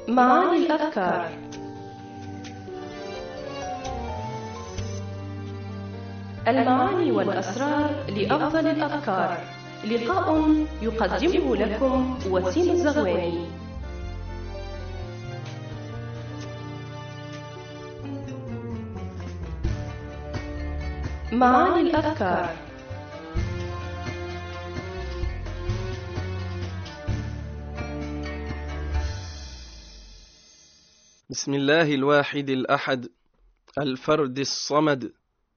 معاني الأفكار. المعاني والأسرار لأفضل الأفكار. لقاء يقدمه لكم وسيم الزغواني. معاني الأفكار. بسم الله الواحد الأحد الفرد الصمد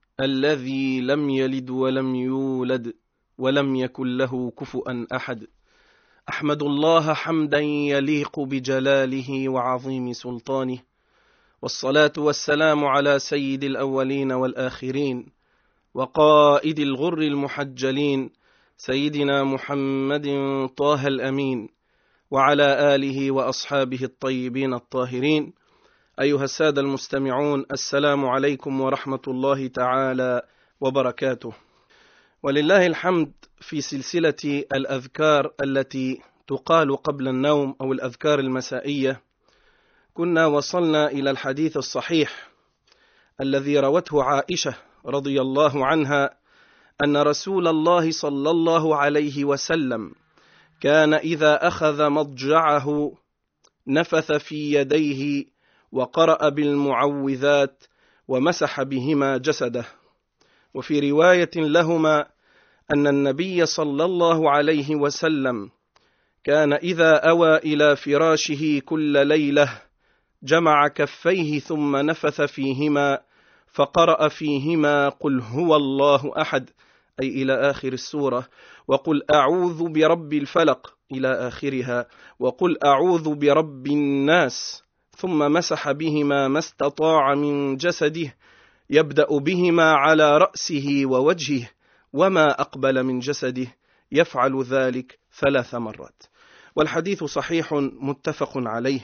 الذي لم يلد ولم يولد ولم يكن له كفؤا أحد. أحمد الله حمدا يليق بجلاله وعظيم سلطانه، والصلاة والسلام على سيد الأولين والآخرين وقائد الغر المحجلين سيدنا محمد طه الأمين، وعلى آله وأصحابه الطيبين الطاهرين. أيها السادة المستمعون، السلام عليكم ورحمة الله تعالى وبركاته. ولله الحمد، في سلسلة الأذكار التي تقال قبل النوم أو الأذكار المسائية، كنا وصلنا إلى الحديث الصحيح الذي روته عائشة رضي الله عنها أن رسول الله صلى الله عليه وسلم كان إذا أخذ مضجعه نفث في يديه وقرأ بالمعوذات ومسح بهما جسده. وفي رواية لهما أن النبي صلى الله عليه وسلم كان إذا أوى إلى فراشه كل ليلة جمع كفيه ثم نفث فيهما فقرأ فيهما قل هو الله أحد، أي إلى آخر السورة، وقل أعوذ برب الفلق إلى آخرها، وقل أعوذ برب الناس، ثم مسح بهما ما استطاع من جسده، يبدأ بهما على رأسه ووجهه وما أقبل من جسده، يفعل ذلك 3 مرات. والحديث صحيح متفق عليه.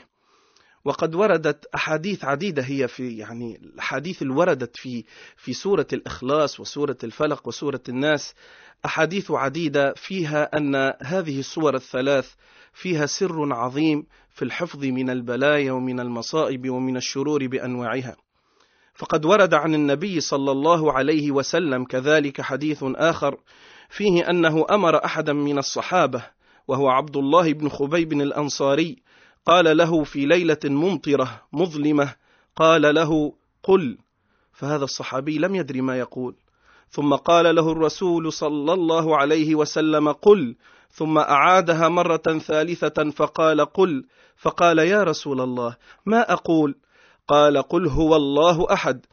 وقد وردت أحاديث عديدة، هي في الأحاديث اللي وردت في سورة الإخلاص وسورة الفلق وسورة الناس، أحاديث عديدة فيها أن هذه السور الثلاث فيها سر عظيم في الحفظ من البلايا ومن المصائب ومن الشرور بأنواعها. فقد ورد عن النبي صلى الله عليه وسلم كذلك حديث آخر فيه أنه أمر أحدا من الصحابة وهو عبد الله بن خبيب الأنصاري، قال له في ليلة ممطرة مظلمة، قال له قل، فهذا الصحابي لم يدري ما يقول، ثم قال له الرسول صلى الله عليه وسلم قل، ثم أعادها مرة ثالثة فقال قل، فقال يا رسول الله ما أقول؟ قال قل هو الله أحد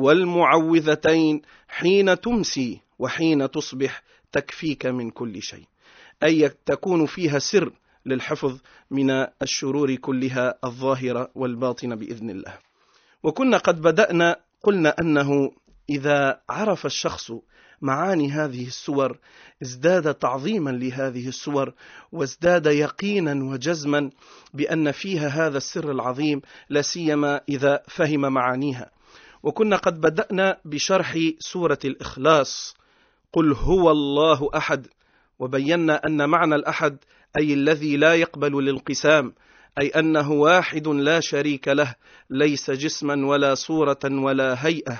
والمعوذتين حين تمسي وحين تصبح تكفيك من كل شيء، أي تكون فيها سر للحفظ من الشرور كلها الظاهرة والباطنة بإذن الله. وكنا قد بدأنا قلنا أنه إذا عرف الشخص معاني هذه السور ازداد تعظيما لهذه السور، وازداد يقينا وجزما بأن فيها هذا السر العظيم، لا سيما إذا فهم معانيها. وكنا قد بدأنا بشرح سورة الإخلاص قل هو الله أحد، وبينا أن معنى الأحد أي الذي لا يقبل الانقسام، أي أنه واحد لا شريك له، ليس جسما ولا صورة ولا هيئة.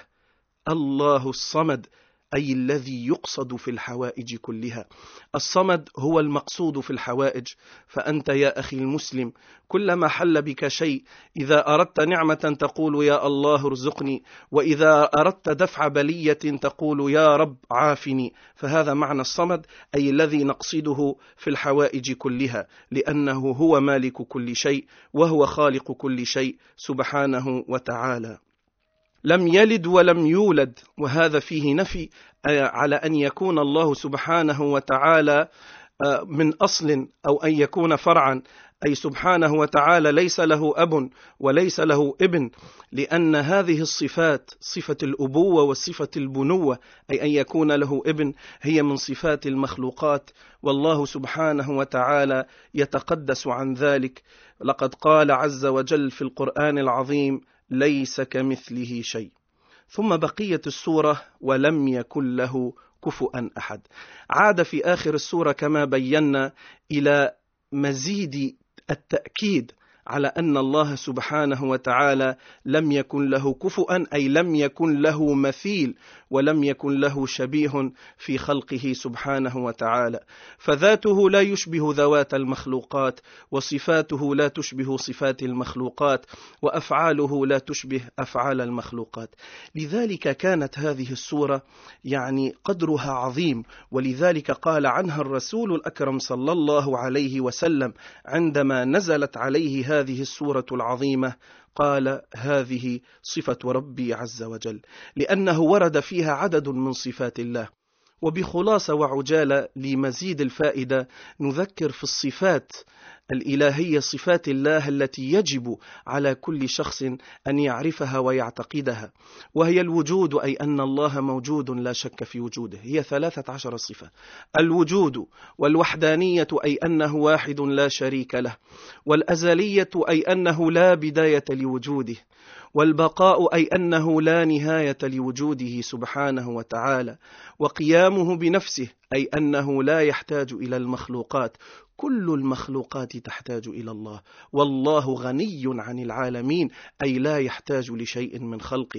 الله الصمد أي الذي يقصد في الحوائج كلها. الصمد هو المقصود في الحوائج. فأنت يا أخي المسلم كلما حل بك شيء، إذا أردت نعمة تقول يا الله ارزقني، وإذا أردت دفع بلية تقول يا رب عافني. فهذا معنى الصمد، أي الذي نقصده في الحوائج كلها، لأنه هو مالك كل شيء وهو خالق كل شيء سبحانه وتعالى. لم يلد ولم يولد، وهذا فيه نفي على أن يكون الله سبحانه وتعالى من أصل أو أن يكون فرعا، أي سبحانه وتعالى ليس له أب وليس له ابن، لأن هذه الصفات صفة الأبوة وصفة البنوة، أي أن يكون له ابن، هي من صفات المخلوقات، والله سبحانه وتعالى يتقدس عن ذلك. لقد قال عز وجل في القرآن العظيم ليس كمثله شيء. ثم بقية السورة ولم يكن له كفؤا أحد. عاد في آخر السورة كما بينا إلى مزيد التأكيد على أن الله سبحانه وتعالى لم يكن له كفؤا، أي لم يكن له مثيل ولم يكن له شبيه في خلقه سبحانه وتعالى، فذاته لا يشبه ذوات المخلوقات، وصفاته لا تشبه صفات المخلوقات، وأفعاله لا تشبه أفعال المخلوقات. لذلك كانت هذه السورة قدرها عظيم، ولذلك قال عنها الرسول الأكرم صلى الله عليه وسلم عندما نزلت عليه هذه السورة العظيمة، قال: هذه صفة ربي عز وجل، لأنه ورد فيها عدد من صفات الله. وبخلاصة وعجالة لمزيد الفائدة نذكر في الصفات الإلهية، صفات الله التي يجب على كل شخص أن يعرفها ويعتقدها، وهي الوجود، أي أن الله موجود لا شك في وجوده، هي 13 صفة: الوجود، والوحدانية أي أنه واحد لا شريك له، والأزلية أي أنه لا بداية لوجوده، والبقاء أي أنه لا نهاية لوجوده سبحانه وتعالى، وقيامه بنفسه أي أنه لا يحتاج إلى المخلوقات، كل المخلوقات تحتاج إلى الله، والله غني عن العالمين، أي لا يحتاج لشيء من خلقه.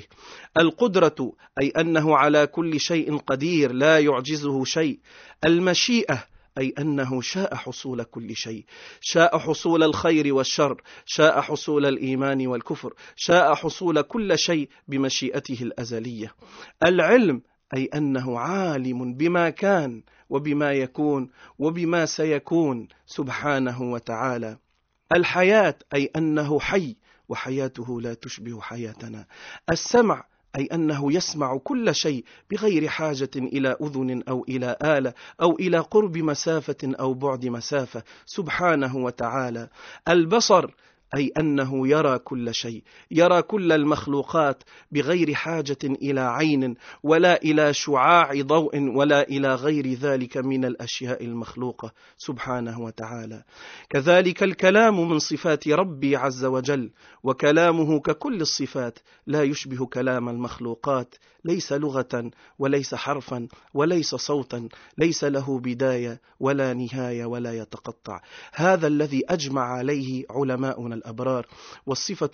القدرة أي أنه على كل شيء قدير لا يعجزه شيء. المشيئة أي أنه شاء حصول كل شيء، شاء حصول الخير والشر، شاء حصول الإيمان والكفر، شاء حصول كل شيء بمشيئته الأزلية. العلم أي أنه عالم بما كان وبما يكون وبما سيكون سبحانه وتعالى. الحياة أي أنه حي وحياته لا تشبه حياتنا. السمع أي أنه يسمع كل شيء بغير حاجة إلى أذن أو إلى آلة أو إلى قرب مسافة أو بعد مسافة سبحانه وتعالى. البصر أي أنه يرى كل شيء، يرى كل المخلوقات بغير حاجة إلى عين ولا إلى شعاع ضوء ولا إلى غير ذلك من الأشياء المخلوقة سبحانه وتعالى. كذلك الكلام من صفات ربي عز وجل، وكلامه ككل الصفات لا يشبه كلام المخلوقات، ليس لغة وليس حرفا وليس صوتا، ليس له بداية ولا نهاية ولا يتقطع. هذا الذي أجمع عليه علماؤنا الأبرار. والصفة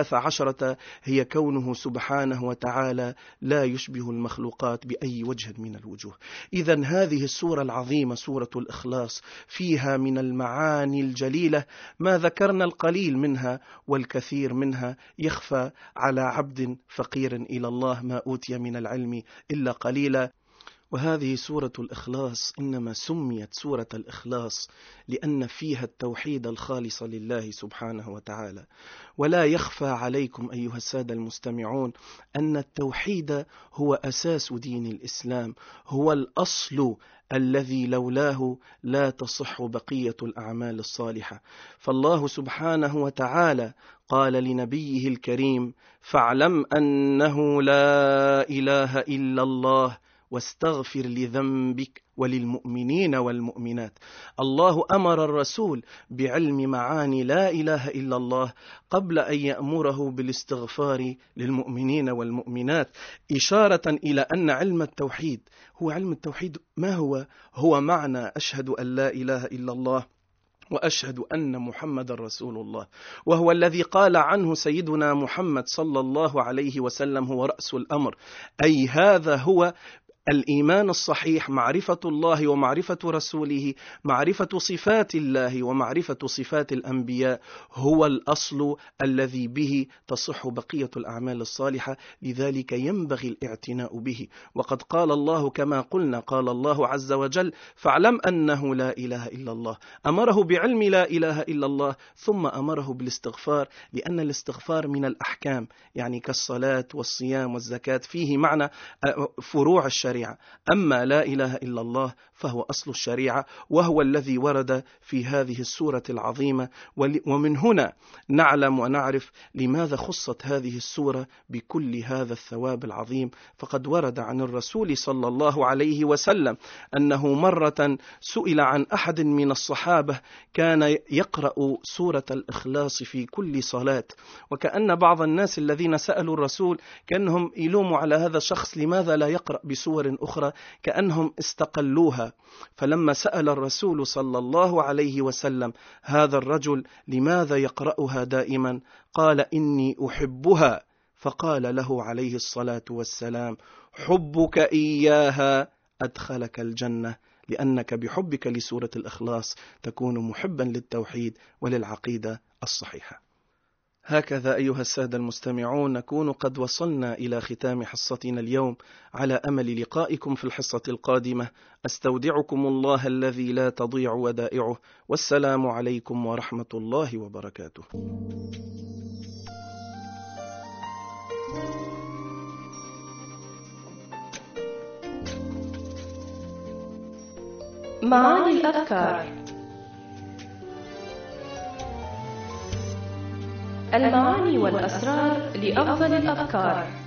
13 هي كونه سبحانه وتعالى لا يشبه المخلوقات بأي وجه من الوجوه. إذن هذه السورة العظيمة سورة الإخلاص فيها من المعاني الجليلة ما ذكرنا القليل منها، والكثير منها يخفى على عبد فقير إلى الله ما أوتي من العلم إلا قليلا. وهذه سورة الإخلاص إنما سميت سورة الإخلاص لأن فيها التوحيد الخالص لله سبحانه وتعالى. ولا يخفى عليكم أيها السادة المستمعون أن التوحيد هو أساس دين الإسلام، هو الأصل الذي لولاه لا تصح بقية الأعمال الصالحة. فالله سبحانه وتعالى قال لنبيه الكريم: فاعلم أنه لا إله إلا الله واستغفر لذنبك وللمؤمنين والمؤمنات. الله أمر الرسول بعلم معاني لا إله إلا الله قبل أن يأمره بالاستغفار للمؤمنين والمؤمنات، إشارة إلى أن علم التوحيد هو علم التوحيد. ما هو؟ هو معنى أشهد أن لا إله إلا الله وأشهد أن محمد رسول الله، وهو الذي قال عنه سيدنا محمد صلى الله عليه وسلم هو رأس الأمر. أي هذا هو الإيمان الصحيح، معرفة الله ومعرفة رسوله، معرفة صفات الله ومعرفة صفات الأنبياء، هو الأصل الذي به تصح بقية الأعمال الصالحة. لذلك ينبغي الاعتناء به. وقد قال الله كما قلنا، قال الله عز وجل: فاعلم أنه لا إله إلا الله. أمره بعلم لا إله إلا الله، ثم أمره بالاستغفار، لأن الاستغفار من الأحكام، يعني كالصلاة والصيام والزكاة، فيه معنى فروع الشريعة. أما لا إله إلا الله فهو أصل الشريعة، وهو الذي ورد في هذه السورة العظيمة. ومن هنا نعلم ونعرف لماذا خصت هذه السورة بكل هذا الثواب العظيم. فقد ورد عن الرسول صلى الله عليه وسلم أنه مرة سئل عن أحد من الصحابة كان يقرأ سورة الإخلاص في كل صلاة، وكأن بعض الناس الذين سألوا الرسول كأنهم يلوموا على هذا الشخص لماذا لا يقرأ بسورة صور أخرى كأنهم استقلوها. فلما سأل الرسول صلى الله عليه وسلم هذا الرجل لماذا يقرأها دائما، قال إني أحبها. فقال له عليه الصلاة والسلام حبك إياها أدخلك الجنة، لأنك بحبك لسورة الإخلاص تكون محبا للتوحيد وللعقيدة الصحيحة. هكذا أيها السادة المستمعون نكون قد وصلنا إلى ختام حصتنا اليوم، على أمل لقائكم في الحصة القادمة. أستودعكم الله الذي لا تضيع ودائعه، والسلام عليكم ورحمة الله وبركاته. معاني الأذكار. المعاني والأسرار لأفضل الأذكار.